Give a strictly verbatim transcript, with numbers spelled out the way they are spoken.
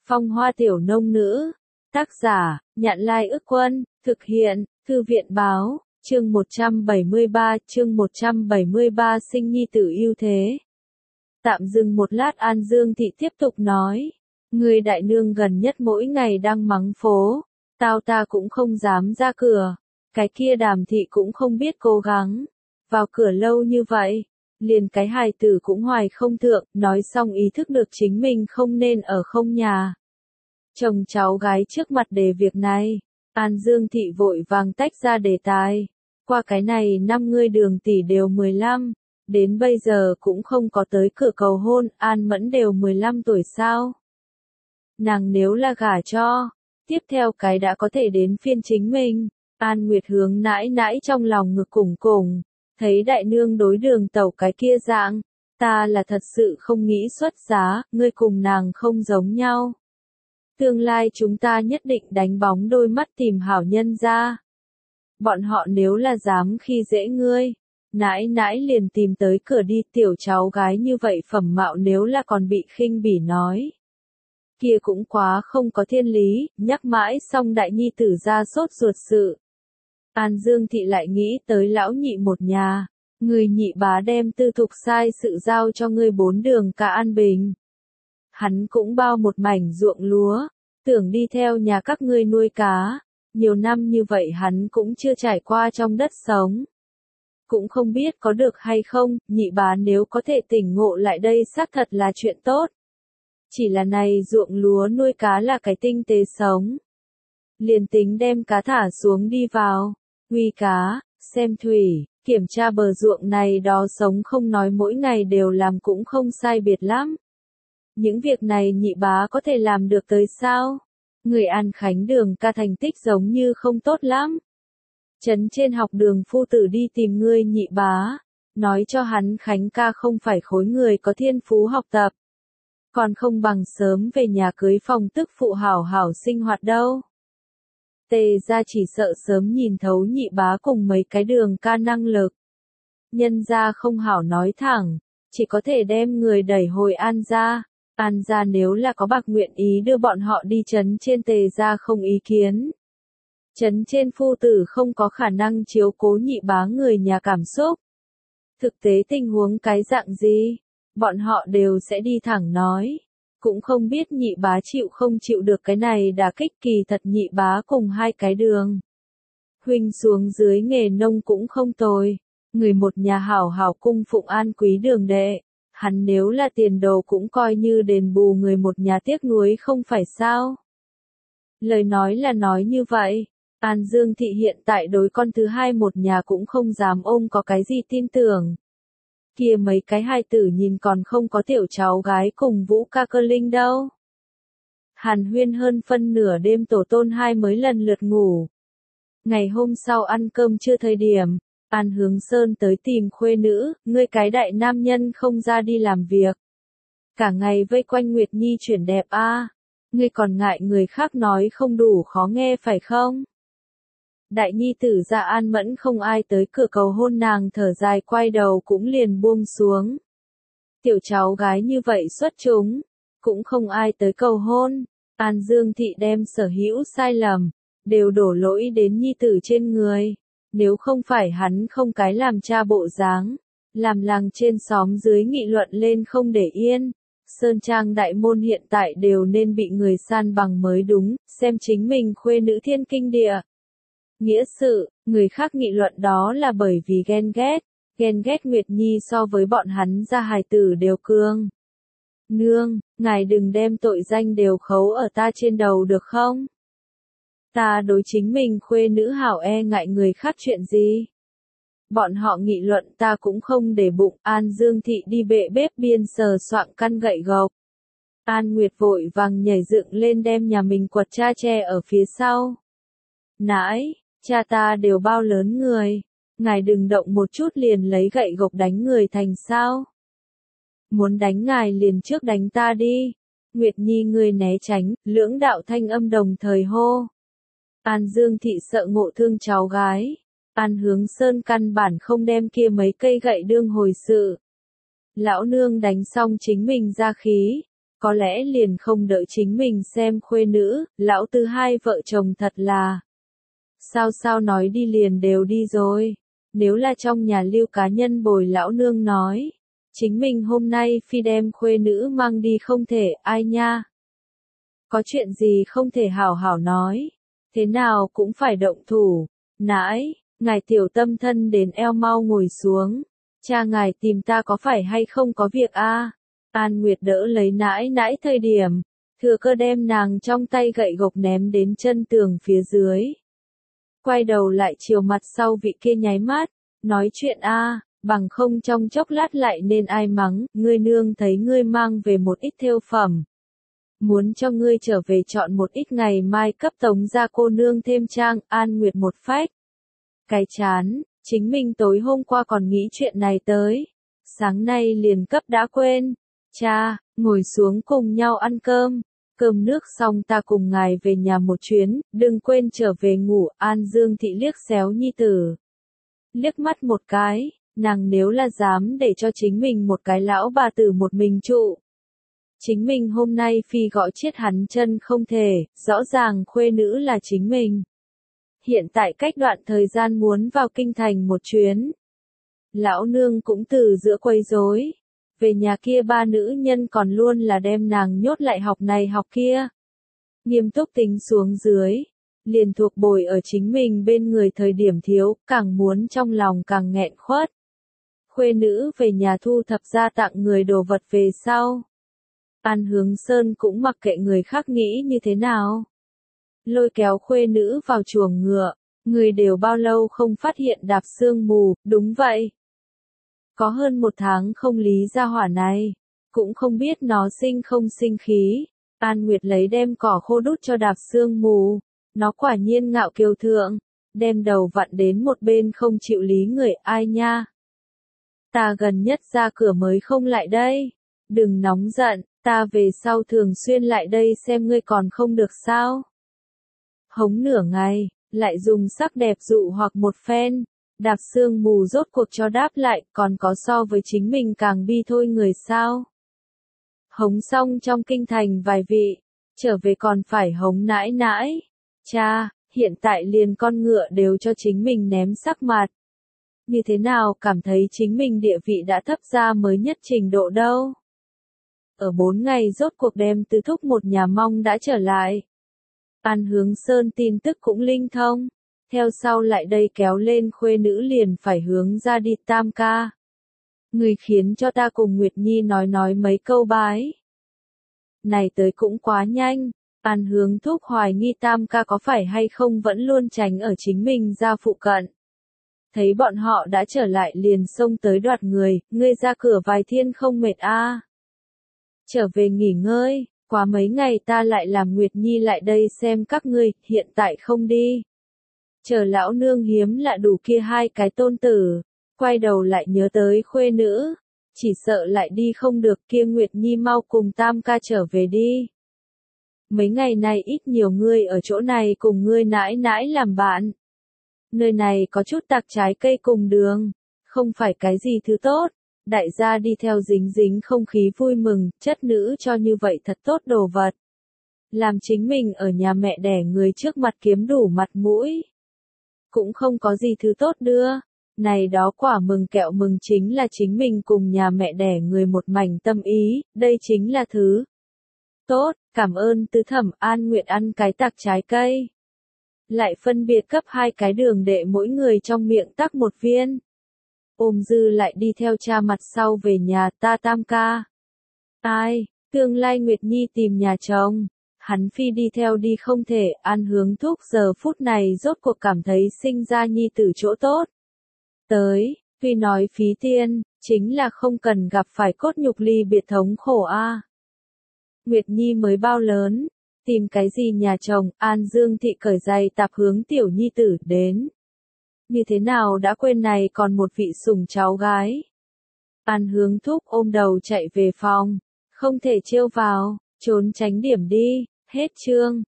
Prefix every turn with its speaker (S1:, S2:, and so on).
S1: Phong Hoa Tiểu Nông Nữ. Tác giả, Nhạn Lai Ức Quân. Thực hiện, Thư viện Báo. Chương một trăm bảy mươi ba, chương một trăm bảy mươi ba sinh nhi tử ưu thế. Tạm dừng một lát, An Dương Thị tiếp tục nói. Người đại nương gần nhất mỗi ngày đang mắng phố. Tao ta cũng không dám ra cửa. Cái kia Đàm Thị cũng không biết cố gắng. Vào cửa lâu như vậy. Liền cái hài tử cũng hoài không thượng, nói xong ý thức được chính mình không nên ở không nhà. Chồng cháu gái trước mặt đề việc này. An Dương Thị vội vàng tách ra đề tài. Qua cái này năm ngươi Đường tỷ đều mười lăm, đến bây giờ cũng không có tới cửa cầu hôn, An Mẫn đều mười lăm tuổi sao? Nàng nếu là gả cho, tiếp theo cái đã có thể đến phiên chính mình. An Nguyệt hướng nãi nãi trong lòng ngực cùng cùng, thấy đại nương đối Đường tẩu cái kia dạng, ta là thật sự không nghĩ xuất giá, ngươi cùng nàng không giống nhau. Tương lai chúng ta nhất định đánh bóng đôi mắt tìm hảo nhân ra. Bọn họ nếu là dám khi dễ ngươi, nãi nãi liền tìm tới cửa đi, tiểu cháu gái như vậy phẩm mạo nếu là còn bị khinh bỉ nói. Kia cũng quá không có thiên lý, nhắc mãi xong đại nhi tử ra sốt ruột sự. An Dương Thị lại nghĩ tới lão nhị một nhà, người nhị bá đem tư thục sai sự giao cho ngươi bốn đường cả An Bình. Hắn cũng bao một mảnh ruộng lúa, tưởng đi theo nhà các ngươi nuôi cá. Nhiều năm như vậy hắn cũng chưa trải qua trong đất sống. Cũng không biết có được hay không, nhị bá nếu có thể tỉnh ngộ lại đây xác thật là chuyện tốt. Chỉ là này ruộng lúa nuôi cá là cái tinh tế sống. Liền tính đem cá thả xuống đi vào, huy cá, xem thủy, kiểm tra bờ ruộng này đó sống không nói mỗi ngày đều làm cũng không sai biệt lắm. Những việc này nhị bá có thể làm được tới sao? Người An Khánh Đường ca thành tích giống như không tốt lắm. Trấn trên học đường phu tử đi tìm ngươi nhị bá, nói cho hắn Khánh ca không phải khối người có thiên phú học tập. Còn không bằng sớm về nhà cưới phòng tức phụ hảo hảo sinh hoạt đâu. Tề ra chỉ sợ sớm nhìn thấu nhị bá cùng mấy cái Đường ca năng lực. Nhân ra không hảo nói thẳng, chỉ có thể đem người đẩy hồi An ra. An gia nếu là có bạc nguyện ý đưa bọn họ đi trấn trên, Tề gia không ý kiến. Trấn trên phu tử không có khả năng chiếu cố nhị bá người nhà cảm xúc. Thực tế tình huống cái dạng gì, bọn họ đều sẽ đi thẳng nói. Cũng không biết nhị bá chịu không chịu được cái này đả kích, kỳ thật nhị bá cùng hai cái Đường huynh xuống dưới nghề nông cũng không tồi. Người một nhà hảo hảo cung phụng An quý Đường đệ. Hắn nếu là tiền đồ cũng coi như đền bù người một nhà tiếc nuối không phải sao. Lời nói là nói như vậy, An Dương Thị hiện tại đối con thứ hai một nhà cũng không dám ôm có cái gì tin tưởng. Kia mấy cái hai tử nhìn còn không có tiểu cháu gái cùng Vũ ca Cơ Linh đâu. Hàn huyên hơn phân nửa đêm tổ tôn hai mới lần lượt ngủ. Ngày hôm sau ăn cơm trưa thời điểm, An Hướng Sơn tới tìm khuê nữ, ngươi cái đại nam nhân không ra đi làm việc. Cả ngày vây quanh Nguyệt Nhi chuyển đẹp a, à. Ngươi còn ngại người khác nói không đủ khó nghe phải không? Đại nhi tử ra An Mẫn không ai tới cửa cầu hôn, nàng thở dài quay đầu cũng liền buông xuống. Tiểu cháu gái như vậy xuất chúng, cũng không ai tới cầu hôn. An Dương Thị đem sở hữu sai lầm, đều đổ lỗi đến nhi tử trên người. Nếu không phải hắn không cái làm cha bộ dáng, làm làng trên xóm dưới nghị luận lên không để yên, Sơn Trang đại môn hiện tại đều nên bị người san bằng mới đúng, xem chính mình khuê nữ thiên kinh địa. Nghĩa sự, người khác nghị luận đó là bởi vì ghen ghét, ghen ghét Nguyệt Nhi so với bọn hắn ra hài tử đều cương. Nương, ngài đừng đem tội danh đều khấu ở ta trên đầu được không? Ta đối chính mình khuê nữ hảo, e ngại người khác chuyện gì. Bọn họ nghị luận ta cũng không để bụng. An Dương Thị đi bệ bếp biên sờ soạng căn gậy gộc. An Nguyệt vội vàng nhảy dựng lên đem nhà mình quật cha che ở phía sau. Nãi, cha ta đều bao lớn người, ngài đừng động một chút liền lấy gậy gộc đánh người thành sao. Muốn đánh ngài liền trước đánh ta đi. Nguyệt Nhi người né tránh, lưỡng đạo thanh âm đồng thời hô. An Dương Thị sợ ngộ thương cháu gái. An Hướng Sơn căn bản không đem kia mấy cây gậy đương hồi sự. Lão nương đánh xong chính mình ra khí. Có lẽ liền không đợi chính mình xem khuê nữ, lão Tư hai vợ chồng thật là. Sao sao nói đi liền đều đi rồi. Nếu là trong nhà Lưu cá nhân bồi lão nương nói. Chính mình hôm nay phi đem khuê nữ mang đi không thể, ai nha. Có chuyện gì không thể hảo hảo nói. Thế nào cũng phải động thủ. Nãi, ngài tiểu tâm thân đến eo mau ngồi xuống. Cha ngài tìm ta có phải hay không có việc a? An Nguyệt đỡ lấy nãi nãi thời điểm. Thừa cơ đem nàng trong tay gậy gộc ném đến chân tường phía dưới. Quay đầu lại chiều mặt sau vị kia nháy mắt. Nói chuyện a, bằng không trong chốc lát lại nên ai mắng. Ngươi nương thấy ngươi mang về một ít thêu phẩm. Muốn cho ngươi trở về chọn một ít ngày mai cấp tống ra cô nương thêm trang. An Nguyệt một phách. Cái chán, chính mình tối hôm qua còn nghĩ chuyện này tới. Sáng nay liền cấp đã quên. Cha, ngồi xuống cùng nhau ăn cơm. Cơm nước xong ta cùng ngài về nhà một chuyến, đừng quên trở về ngủ. An Dương Thị liếc xéo nhi tử. Liếc mắt một cái, nàng nếu là dám để cho chính mình một cái lão bà tử một mình trụ. Chính mình hôm nay phi gọi chết hắn chân không thể, rõ ràng khuê nữ là chính mình. Hiện tại cách đoạn thời gian muốn vào kinh thành một chuyến. Lão nương cũng từ giữa quấy rối. Về nhà kia ba nữ nhân còn luôn là đem nàng nhốt lại học này học kia. Nghiêm túc tính xuống dưới. Liền thuộc bồi ở chính mình bên người thời điểm thiếu, càng muốn trong lòng càng nghẹn khuất. Khuê nữ về nhà thu thập ra tặng người đồ vật về sau. An Hướng Sơn cũng mặc kệ người khác nghĩ như thế nào. Lôi kéo khuê nữ vào chuồng ngựa, người đều bao lâu không phát hiện đạp sương mù, đúng vậy. Có hơn một tháng không lý ra hỏa này, cũng không biết nó sinh không sinh khí. An Nguyệt lấy đem cỏ khô đút cho đạp sương mù, nó quả nhiên ngạo kiều thượng, đem đầu vặn đến một bên không chịu lý người. Ai nha. Ta gần nhất ra cửa mới không lại đây, đừng nóng giận, ta về sau thường xuyên lại đây xem ngươi còn không được sao. Hống nửa ngày, lại dùng sắc đẹp dụ hoặc một phen. Đạp sương mù rốt cuộc cho đáp lại, còn có so với chính mình càng bi thôi người sao. Hống xong trong kinh thành vài vị, trở về còn phải hống nãi nãi. Cha, hiện tại liền con ngựa đều cho chính mình ném sắc mặt. Như thế nào cảm thấy chính mình địa vị đã thấp ra mới nhất trình độ đâu. Ở bốn ngày rốt cuộc đem tứ thúc một nhà mong đã trở lại. An Hướng Sơn tin tức cũng linh thông. Theo sau lại đây kéo lên khuê nữ liền phải hướng ra đi Tam ca. Người khiến cho ta cùng Nguyệt Nhi nói nói mấy câu bái. Này tới cũng quá nhanh. An Hướng thúc hoài nghi Tam ca có phải hay không vẫn luôn tránh ở chính mình ra phụ cận. Thấy bọn họ đã trở lại liền xông tới đoạt người, ngươi ra cửa vài thiên không mệt a? À. Trở về nghỉ ngơi, quá mấy ngày ta lại làm Nguyệt Nhi lại đây xem các ngươi, hiện tại không đi. Chờ lão nương hiếm lạ đủ kia hai cái tôn tử, quay đầu lại nhớ tới khuê nữ, chỉ sợ lại đi không được kia. Nguyệt Nhi mau cùng Tam ca trở về đi. Mấy ngày này ít nhiều ngươi ở chỗ này cùng ngươi nãi nãi làm bạn. Nơi này có chút tạc trái cây cùng đường, không phải cái gì thứ tốt. Đại gia đi theo dính dính không khí vui mừng, chất nữ cho như vậy thật tốt đồ vật. Làm chính mình ở nhà mẹ đẻ người trước mặt kiếm đủ mặt mũi. Cũng không có gì thứ tốt đưa. Này đó quả mừng kẹo mừng chính là chính mình cùng nhà mẹ đẻ người một mảnh tâm ý, đây chính là thứ tốt. Cảm ơn tứ thẩm. An Nguyệt ăn cái tạc trái cây. Lại phân biệt cấp hai cái đường để mỗi người trong miệng tắc một viên. Ôm dư lại đi theo cha mặt sau về nhà. Ta Tam ca. Ai, tương lai Nguyệt Nhi tìm nhà chồng. Hắn phi đi theo đi không thể. An Hướng thúc giờ phút này rốt cuộc cảm thấy sinh ra nhi tử chỗ tốt. Tới, tuy nói phí tiên, chính là không cần gặp phải cốt nhục ly biệt thống khổ a. À. Nguyệt Nhi mới bao lớn, tìm cái gì nhà chồng. An Dương Thị cởi giày tạp hướng tiểu nhi tử đến. Như thế nào đã quên này còn một vị sủng cháu gái. An Hướng thúc ôm đầu chạy về phòng, không thể trêu vào, trốn tránh điểm đi. Hết chương.